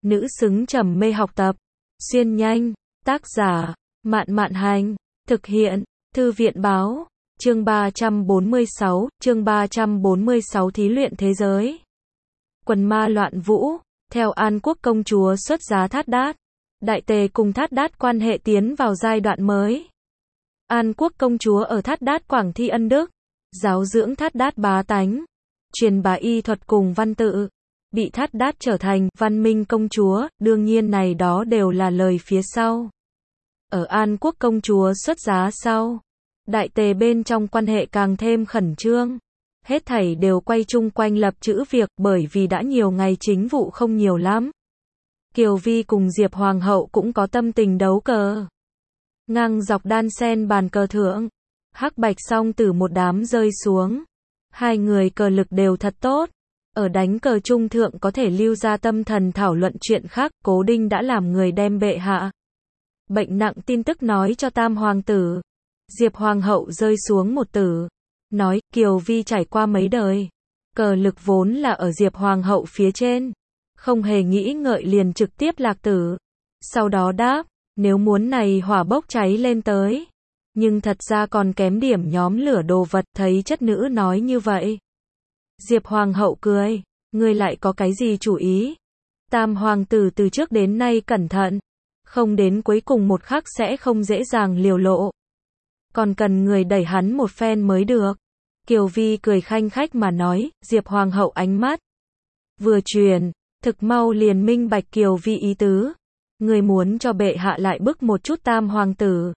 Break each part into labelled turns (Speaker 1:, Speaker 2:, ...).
Speaker 1: nữ xứng trầm mê học tập. Xuyên nhanh, tác giả, Mạn Mạn Hành, thực hiện, Thư viện Báo, chương 346 thí luyện thế giới. Quần ma loạn vũ, theo An Quốc công chúa xuất giá Thát Đát. Đại Tề cùng Thát Đát quan hệ tiến vào giai đoạn mới. An Quốc công chúa ở Thát Đát quảng thi ân đức, giáo dưỡng Thát Đát bá tánh, truyền bá y thuật cùng văn tự, bị Thát Đát trở thành văn minh công chúa, đương nhiên này đó đều là lời phía sau. Ở An Quốc công chúa xuất giá sau, Đại Tề bên trong quan hệ càng thêm khẩn trương. Hết thảy đều quay chung quanh lập chữ việc, bởi vì đã nhiều ngày chính vụ không nhiều lắm. Kiều Vi cùng Diệp Hoàng hậu cũng có tâm tình đấu cờ. Ngang dọc đan sen bàn cờ thượng, hắc bạch song tử một đám rơi xuống. Hai người cờ lực đều thật tốt. Ở đánh cờ trung thượng có thể lưu ra tâm thần thảo luận chuyện khác. Cố Đinh đã làm người đem bệ hạ bệnh nặng tin tức nói cho Tam hoàng tử. Diệp Hoàng hậu rơi xuống một tử, nói Kiều Vi trải qua mấy đời, cờ lực vốn là ở Diệp Hoàng hậu phía trên, không hề nghĩ ngợi liền trực tiếp lạc tử. Sau đó đáp, nếu muốn này hỏa bốc cháy lên tới, nhưng thật ra còn kém điểm nhóm lửa đồ vật. Thấy chất nữ nói như vậy, Diệp Hoàng hậu cười, ngươi lại có cái gì chủ ý? Tam hoàng tử từ trước đến nay cẩn thận, không đến cuối cùng một khắc sẽ không dễ dàng liều lộ, còn cần người đẩy hắn một phen mới được. Kiều Vi cười khanh khách mà nói. Diệp Hoàng hậu ánh mắt vừa chuyển, thực mau liền minh bạch Kiều Vi ý tứ. Người muốn cho bệ hạ lại bức một chút Tam hoàng tử.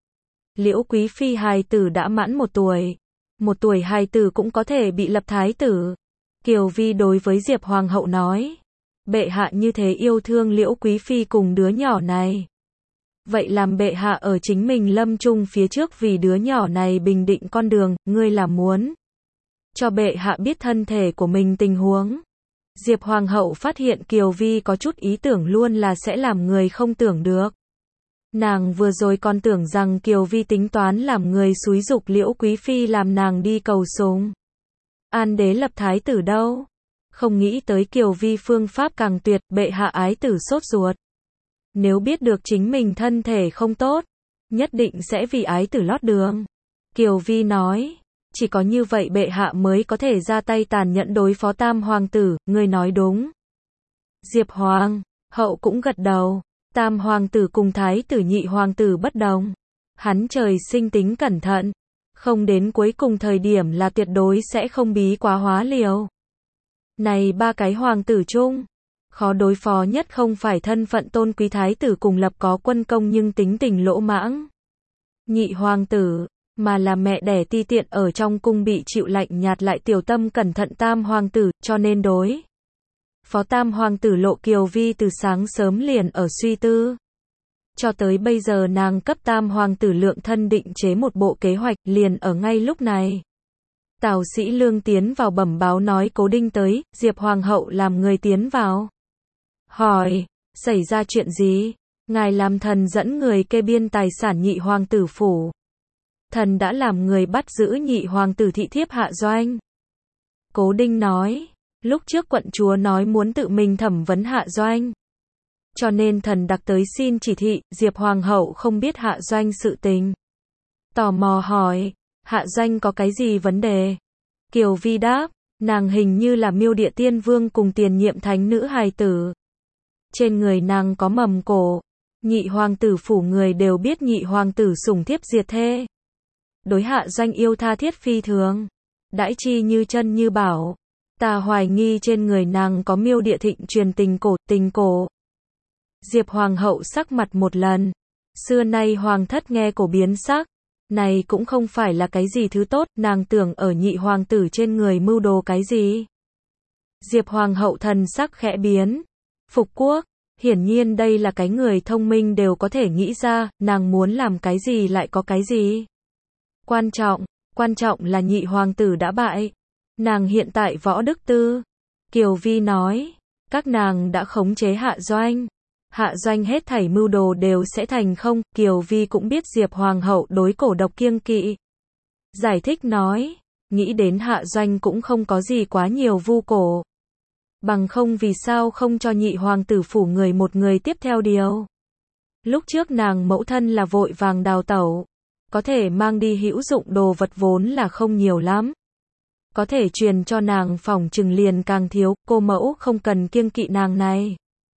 Speaker 1: Liễu Quý phi hài tử đã mãn 1 tuổi. 1 tuổi hài tử cũng có thể bị lập thái tử. Kiều Vi đối với Diệp Hoàng hậu nói, bệ hạ như thế yêu thương Liễu Quý phi cùng đứa nhỏ này, vậy làm bệ hạ ở chính mình lâm chung phía trước vì đứa nhỏ này bình định con đường. Ngươi là muốn cho bệ hạ biết thân thể của mình tình huống. Diệp Hoàng hậu phát hiện Kiều Vi có chút ý tưởng luôn là sẽ làm người không tưởng được. Nàng vừa rồi còn tưởng rằng Kiều Vi tính toán làm người xúi giục Liễu Quý phi làm nàng đi cầu sùng An đế lập thái tử đâu. Không nghĩ tới Kiều Vi phương pháp càng tuyệt. Bệ hạ ái tử sốt ruột, nếu biết được chính mình thân thể không tốt, nhất định sẽ vì ái tử lót đường. Kiều Vi nói, chỉ có như vậy bệ hạ mới có thể ra tay tàn nhẫn đối phó Tam hoàng tử. Ngươi nói đúng. Diệp Hoàng hậu cũng gật đầu. Tam hoàng tử cùng thái tử nhị hoàng tử bất đồng. Hắn trời sinh tính cẩn thận, không đến cuối cùng thời điểm là tuyệt đối sẽ không bí quá hóa liều. Này 3 cái hoàng tử chung, khó đối phó nhất không phải thân phận tôn quý thái tử cùng lập có quân công nhưng tính tình lỗ mãng nhị hoàng tử, mà là mẹ đẻ ti tiện ở trong cung bị chịu lạnh nhạt lại tiểu tâm cẩn thận Tam hoàng tử. Cho nên đối phó Tam hoàng tử lộ Kiều Vi từ sáng sớm liền ở suy tư. Cho tới bây giờ nàng cấp Tam hoàng tử lượng thân định chế một bộ kế hoạch liền ở ngay lúc này. Tào Sĩ Lương tiến vào bẩm báo nói Cố Đinh tới. Diệp Hoàng hậu làm người tiến vào, hỏi, xảy ra chuyện gì? Ngài làm thần dẫn người kê biên tài sản nhị hoàng tử phủ. Thần đã làm người bắt giữ nhị hoàng tử thị thiếp Hạ Doanh. Cố Đinh nói, lúc trước quận chúa nói muốn tự mình thẩm vấn Hạ Doanh, cho nên thần đặc tới xin chỉ thị. Diệp Hoàng hậu không biết Hạ Doanh sự tình, tò mò hỏi, Hạ Doanh có cái gì vấn đề? Kiều Vi đáp, nàng hình như là Miêu Địa Tiên Vương cùng tiền nhiệm thánh nữ hài tử. Trên người nàng có mầm cổ. Nhị hoàng tử phủ người đều biết nhị hoàng tử sủng thiếp diệt thê. Đối Hạ Doanh yêu tha thiết phi thường, đãi chi như chân như bảo. Ta hoài nghi trên người nàng có Miêu Địa Thịnh truyền tình cổ. Diệp Hoàng hậu sắc mặt một lần. Xưa nay hoàng thất nghe cổ biến sắc. Này cũng không phải là cái gì thứ tốt. Nàng tưởng ở nhị hoàng tử trên người mưu đồ cái gì. Diệp Hoàng hậu thần sắc khẽ biến. Phục quốc, hiển nhiên đây là cái người thông minh đều có thể nghĩ ra. Nàng muốn làm cái gì lại có cái gì. Quan trọng là nhị hoàng tử đã bại. Nàng hiện tại võ đức tư. Kiều Vi nói, các nàng đã khống chế Hạ Doanh. Hạ Doanh hết thảy mưu đồ đều sẽ thành không. Kiều Vi cũng biết Diệp Hoàng hậu đối cổ độc kiêng kỵ. Giải thích nói, nghĩ đến Hạ Doanh cũng không có gì quá nhiều vu cổ. Bằng không vì sao không cho nhị hoàng tử phủ người một người tiếp theo điều. Lúc trước nàng mẫu thân là vội vàng đào tẩu. Có thể mang đi hữu dụng đồ vật vốn là không nhiều lắm. Có thể truyền cho nàng phỏng chừng liền càng thiếu, cô mẫu không cần kiêng kỵ nàng này.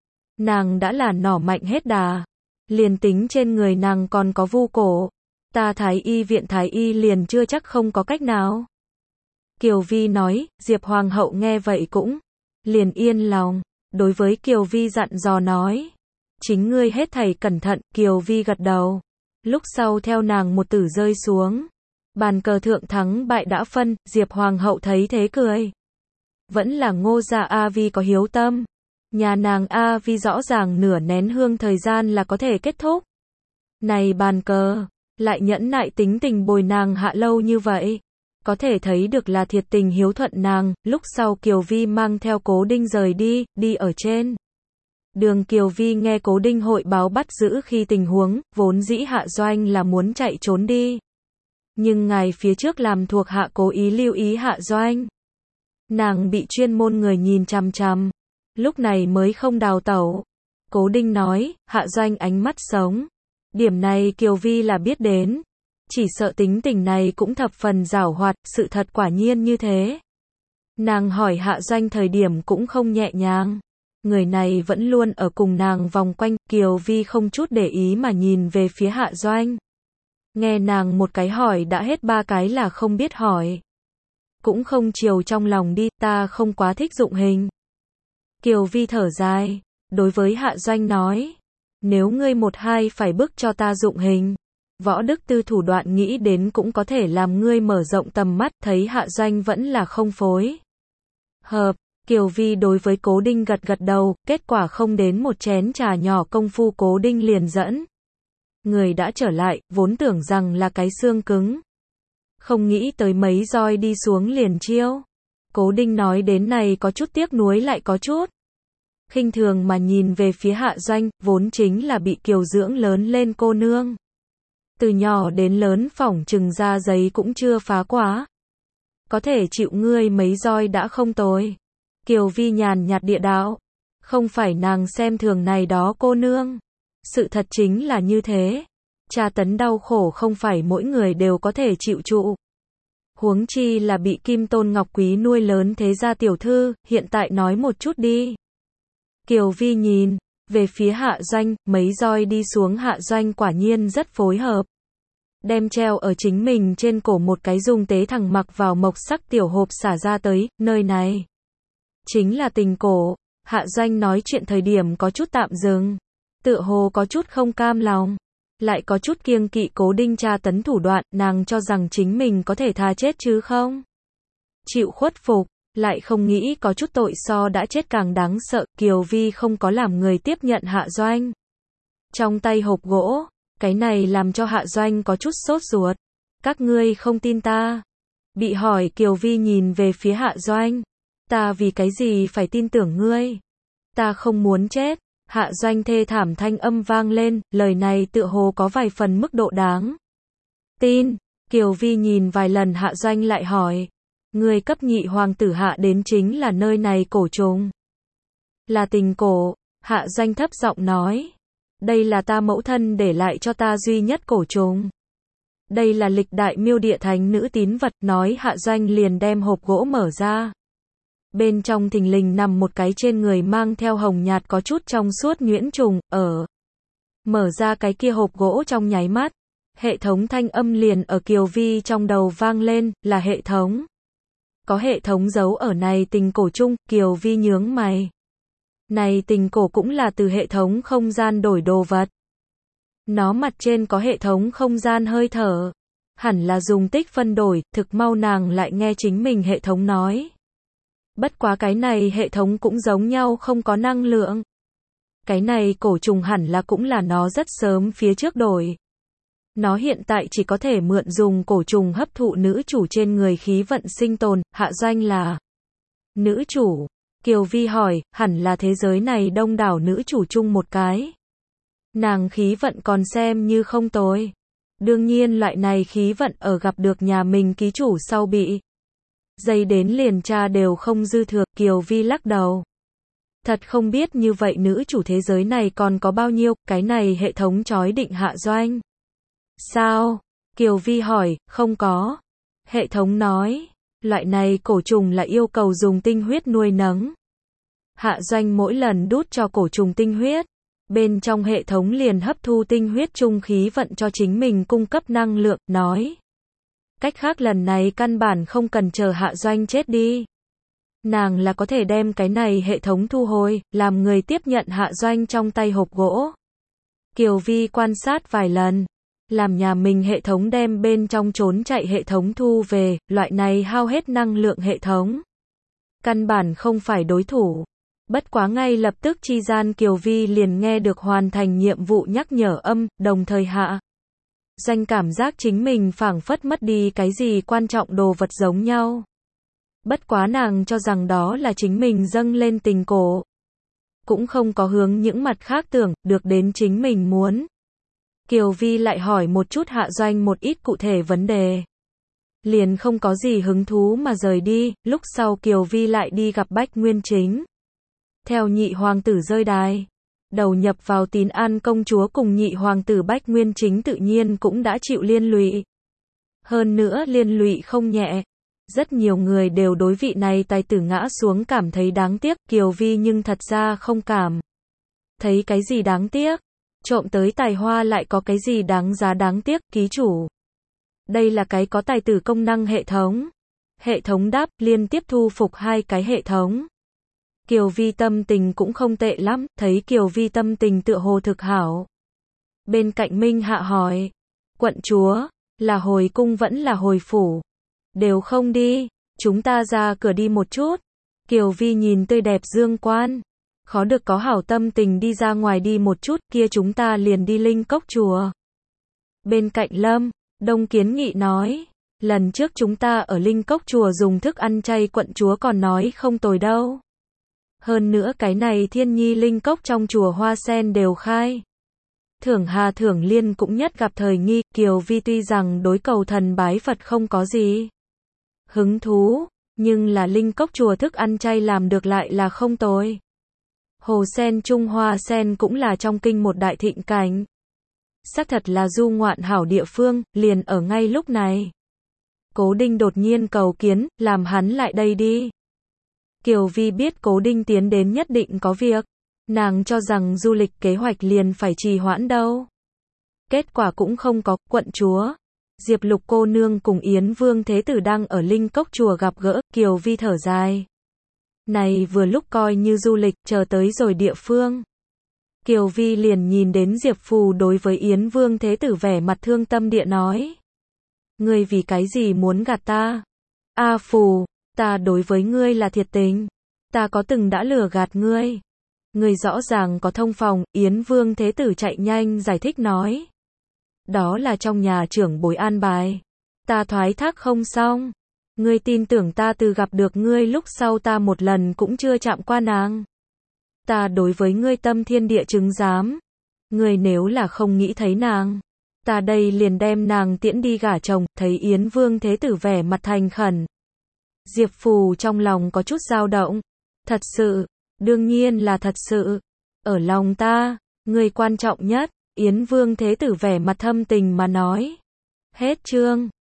Speaker 1: Nàng đã là nỏ mạnh hết đà. Liền tính trên người nàng còn có vu cổ. Ta Thái Y viện Thái Y liền chưa chắc không có cách nào. Kiều Vi nói, Diệp Hoàng hậu nghe vậy cũng liền yên lòng. Đối với Kiều Vi dặn dò nói. Chính ngươi hết thảy cẩn thận, Kiều Vi gật đầu. Lúc sau theo nàng một tử rơi xuống. Bàn cờ thượng thắng bại đã phân, Diệp Hoàng hậu thấy thế cười. Vẫn là Ngô gia A Vi có hiếu tâm. Nhà nàng A Vi rõ ràng nửa nén hương thời gian là có thể kết thúc. Này bàn cờ, lại nhẫn nại tính tình bồi nàng hạ lâu như vậy. Có thể thấy được là thiệt tình hiếu thuận nàng. Lúc sau Kiều Vi mang theo Cố Đinh rời đi, đi ở trên đường Kiều Vi nghe Cố Đinh hội báo bắt giữ khi tình huống, vốn dĩ Hạ Doanh là muốn chạy trốn đi. Nhưng ngài phía trước làm thuộc hạ cố ý lưu ý Hạ Doanh. Nàng bị chuyên môn người nhìn chằm chằm, lúc này mới không đào tẩu. Cố Đinh nói, Hạ Doanh ánh mắt sống. Điểm này Kiều Vi là biết đến. Chỉ sợ tính tình này cũng thập phần giảo hoạt, sự thật quả nhiên như thế. Nàng hỏi Hạ Doanh thời điểm cũng không nhẹ nhàng. Người này vẫn luôn ở cùng nàng vòng quanh, Kiều Vi không chút để ý mà nhìn về phía Hạ Doanh. Nghe nàng một cái hỏi đã hết ba cái là không biết hỏi. Cũng không chiều trong lòng đi, ta không quá thích dụng hình. Kiều Vi thở dài, đối với Hạ Doanh nói. Nếu ngươi một hai phải bức cho ta dụng hình. Võ Đức Tư thủ đoạn nghĩ đến cũng có thể làm ngươi mở rộng tầm mắt, thấy Hạ Doanh vẫn là không phối hợp. Kiều Vi đối với Cố Đinh gật gật đầu, kết quả không đến một chén trà nhỏ công phu Cố Đinh liền dẫn. Người đã trở lại, vốn tưởng rằng là cái xương cứng. Không nghĩ tới mấy roi đi xuống liền chiêu. Cố Đinh nói đến này có chút tiếc nuối lại có chút khinh thường mà nhìn về phía Hạ Doanh, vốn chính là bị Kiều dưỡng lớn lên cô nương. Từ nhỏ đến lớn phỏng chừng da giấy cũng chưa phá quá. Có thể chịu ngươi mấy roi đã không tồi. Kiều Vi nhàn nhạt địa đạo. Không phải nàng xem thường này đó cô nương. Sự thật chính là như thế. Tra tấn đau khổ không phải mỗi người đều có thể chịu trụ. Huống chi là bị Kim Tôn Ngọc Quý nuôi lớn thế gia tiểu thư, hiện tại nói một chút đi. Kiều Vi nhìn về phía Hạ Doanh, mấy roi đi xuống Hạ Doanh quả nhiên rất phối hợp. Đem treo ở chính mình trên cổ một cái dùng tế thẳng mặc vào mộc sắc tiểu hộp xả ra tới, nơi này chính là tình cổ. Hạ Doanh nói chuyện thời điểm có chút tạm dừng, tựa hồ có chút không cam lòng, lại có chút kiêng kỵ Cố Đinh tra tấn thủ đoạn, nàng cho rằng chính mình có thể tha chết chứ không chịu khuất phục, lại không nghĩ có chút tội so đã chết càng đáng sợ. Kiều Vi không có làm người tiếp nhận Hạ Doanh trong tay hộp gỗ, cái này làm cho Hạ Doanh có chút sốt ruột. Các ngươi không tin ta? Bị hỏi Kiều Vi nhìn về phía Hạ Doanh. Ta vì cái gì phải tin tưởng ngươi? Ta không muốn chết. Hạ Doanh thê thảm thanh âm vang lên, lời này tựa hồ có vài phần mức độ đáng tin. Kiều Vi nhìn vài lần Hạ Doanh lại hỏi. Ngươi cấp nhị hoàng tử hạ đến chính là nơi này cổ trùng. Là tình cổ. Hạ Doanh thấp giọng nói. Đây là ta mẫu thân để lại cho ta duy nhất cổ trùng. Đây là lịch đại miêu địa thánh nữ tín vật, nói Hạ Doanh liền đem hộp gỗ mở ra. Bên trong thình lình nằm một cái trên người mang theo hồng nhạt có chút trong suốt nhuyễn trùng, ở. Mở ra cái kia hộp gỗ trong nháy mắt. Hệ thống thanh âm liền ở Kiều Vi trong đầu vang lên, là hệ thống. Có hệ thống giấu ở này tình cổ chung, Kiều Vi nhướng mày. Này tình cổ cũng là từ hệ thống không gian đổi đồ vật. Nó mặt trên có hệ thống không gian hơi thở. Hẳn là dùng tích phân đổi, thực mau nàng lại nghe chính mình hệ thống nói. Bất quá cái này hệ thống cũng giống nhau không có năng lượng. Cái này cổ trùng hẳn là cũng là nó rất sớm phía trước đổi. Nó hiện tại chỉ có thể mượn dùng cổ trùng hấp thụ nữ chủ trên người khí vận sinh tồn. Hạ Doanh là nữ chủ. Kiều Vi hỏi, hẳn là thế giới này đông đảo nữ chủ chung một cái. Nàng khí vận còn xem như không tồi. Đương nhiên loại này khí vận ở gặp được nhà mình ký chủ sau bị dây đến liền tra đều không dư thừa. Kiều Vi lắc đầu. Thật không biết như vậy nữ chủ thế giới này còn có bao nhiêu, cái này hệ thống chói định Hạ Doanh. Sao? Kiều Vi hỏi, không có. Hệ thống nói, loại này cổ trùng là yêu cầu dùng tinh huyết nuôi nấng. Hạ Doanh mỗi lần đút cho cổ trùng tinh huyết, bên trong hệ thống liền hấp thu tinh huyết trung khí vận cho chính mình cung cấp năng lượng, nói. Cách khác lần này căn bản không cần chờ Hạ Doanh chết đi. Nàng là có thể đem cái này hệ thống thu hồi, làm người tiếp nhận Hạ Doanh trong tay hộp gỗ. Kiều Vi quan sát vài lần, làm nhà mình hệ thống đem bên trong trốn chạy hệ thống thu về, loại này hao hết năng lượng hệ thống. Căn bản không phải đối thủ. Bất quá ngay lập tức chi gian Kiều Vi liền nghe được hoàn thành nhiệm vụ nhắc nhở âm, đồng thời Hạ Doanh cảm giác chính mình phảng phất mất đi cái gì quan trọng đồ vật giống nhau. Bất quá nàng cho rằng đó là chính mình dâng lên tình cổ. Cũng không có hướng những mặt khác tưởng, được đến chính mình muốn. Kiều Vi lại hỏi một chút Hạ Doanh một ít cụ thể vấn đề. Liền không có gì hứng thú mà rời đi, lúc sau Kiều Vi lại đi gặp Bách Nguyên Chính. Theo nhị hoàng tử rơi đài, đầu nhập vào Tín An công chúa cùng nhị hoàng tử Bách Nguyên Chính tự nhiên cũng đã chịu liên lụy. Hơn nữa liên lụy không nhẹ. Rất nhiều người đều đối vị này tài tử ngã xuống cảm thấy đáng tiếc, Kiều Vi nhưng thật ra không cảm thấy cái gì đáng tiếc. Trộm tới tài hoa lại có cái gì đáng giá đáng tiếc, ký chủ. Đây là cái có tài tử công năng hệ thống. Hệ thống đáp, liên tiếp thu phục 2 cái hệ thống. Kiều Vi tâm tình cũng không tệ lắm, thấy Kiều Vi tâm tình tựa hồ thực hảo. Bên cạnh Minh Hạ hỏi, quận chúa, là hồi cung vẫn là hồi phủ? Đều không đi, chúng ta ra cửa đi một chút. Kiều Vi nhìn tươi đẹp Dương Quan. Khó được có hảo tâm tình đi ra ngoài đi một chút, kia chúng ta liền đi Linh Cốc chùa. Bên cạnh Lâm Đông kiến nghị nói, lần trước chúng ta ở Linh Cốc chùa dùng thức ăn chay quận chúa còn nói không tồi đâu. Hơn nữa cái này Thiên Nhi Linh Cốc trong chùa hoa sen đều khai. Thưởng Hà Thưởng Liên cũng nhất gặp thời nghi, Kiều Vi tuy rằng đối cầu thần bái Phật không có gì hứng thú, nhưng là Linh Cốc chùa thức ăn chay làm được lại là không tồi. Hồ sen Trung Hoa sen cũng là trong kinh một đại thịnh cảnh. Xác thật là du ngoạn hảo địa phương, liền ở ngay lúc này. Cố Đinh đột nhiên cầu kiến, làm hắn lại đây đi. Kiều Vi biết Cố Đinh tiến đến nhất định có việc. Nàng cho rằng du lịch kế hoạch liền phải trì hoãn đâu. Kết quả cũng không có, quận chúa. Diệp Lục cô nương cùng Yến Vương Thế Tử đang ở Linh Cốc chùa gặp gỡ, Kiều Vi thở dài. Này vừa lúc coi như du lịch, chờ tới rồi địa phương. Kiều Vi liền nhìn đến Diệp Phù đối với Yến Vương Thế Tử vẻ mặt thương tâm địa nói. Ngươi vì cái gì muốn gạt ta? A Phù, ta đối với ngươi là thiệt tình. Ta có từng đã lừa gạt ngươi. Ngươi rõ ràng có thông phòng, Yến Vương Thế Tử chạy nhanh giải thích nói. Đó là trong nhà trưởng bối an bài. Ta thoái thác không xong. Ngươi tin tưởng ta từ gặp được ngươi lúc sau ta một lần cũng chưa chạm qua nàng. Ta đối với ngươi tâm thiên địa chứng giám. Ngươi nếu là không nghĩ thấy nàng, ta đây liền đem nàng tiễn đi gả chồng, thấy Yến Vương Thế Tử vẻ mặt thành khẩn. Diệp Phù trong lòng có chút dao động. Thật sự, đương nhiên là thật sự. Ở lòng ta, ngươi quan trọng nhất, Yến Vương Thế Tử vẻ mặt thâm tình mà nói. Hết chương.